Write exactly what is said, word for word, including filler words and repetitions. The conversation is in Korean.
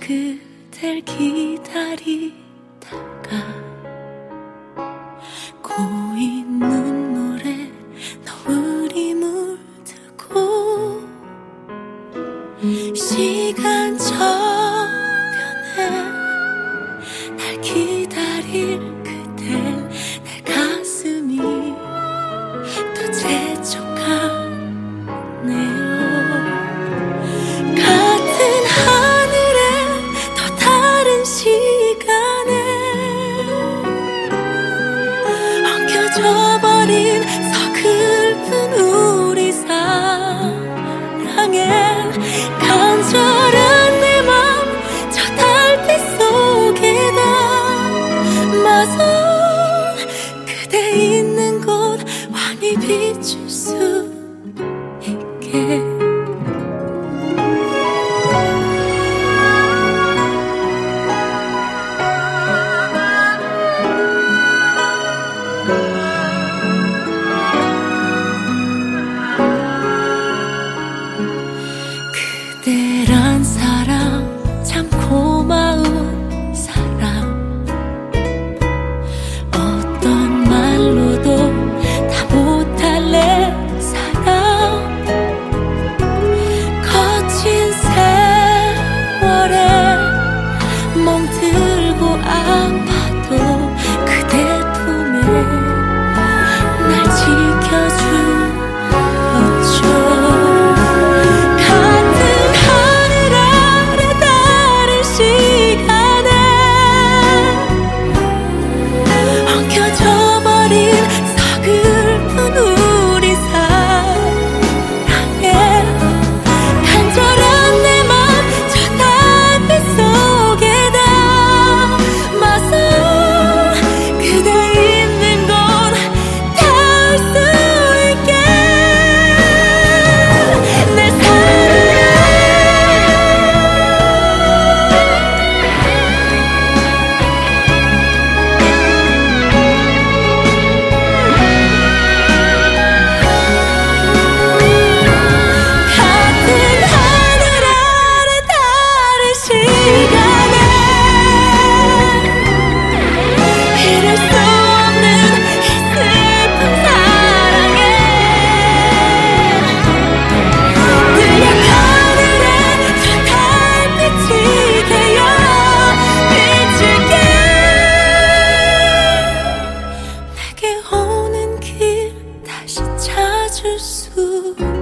그댈 기다리다가 고인 눈물에 너울이 물들고 시간 저편에 날 기다릴 그댈 내 가슴이 더 재촉하네요. 같은 하늘에 더 다른 시간에 엉켜져버린 서글픈 우리 사랑에 간절한 내 맘 저 달빛 속에 담아서 그대 있는 곳 환히 비출 수 있게. 그대란 사람 참 고마운 사람, 어떤 말로도 다 못할 내 사랑. 거친 세월에 멍들고 아파도 그대 품에 날 지켜주었죠. 오는 길 다시 찾을 수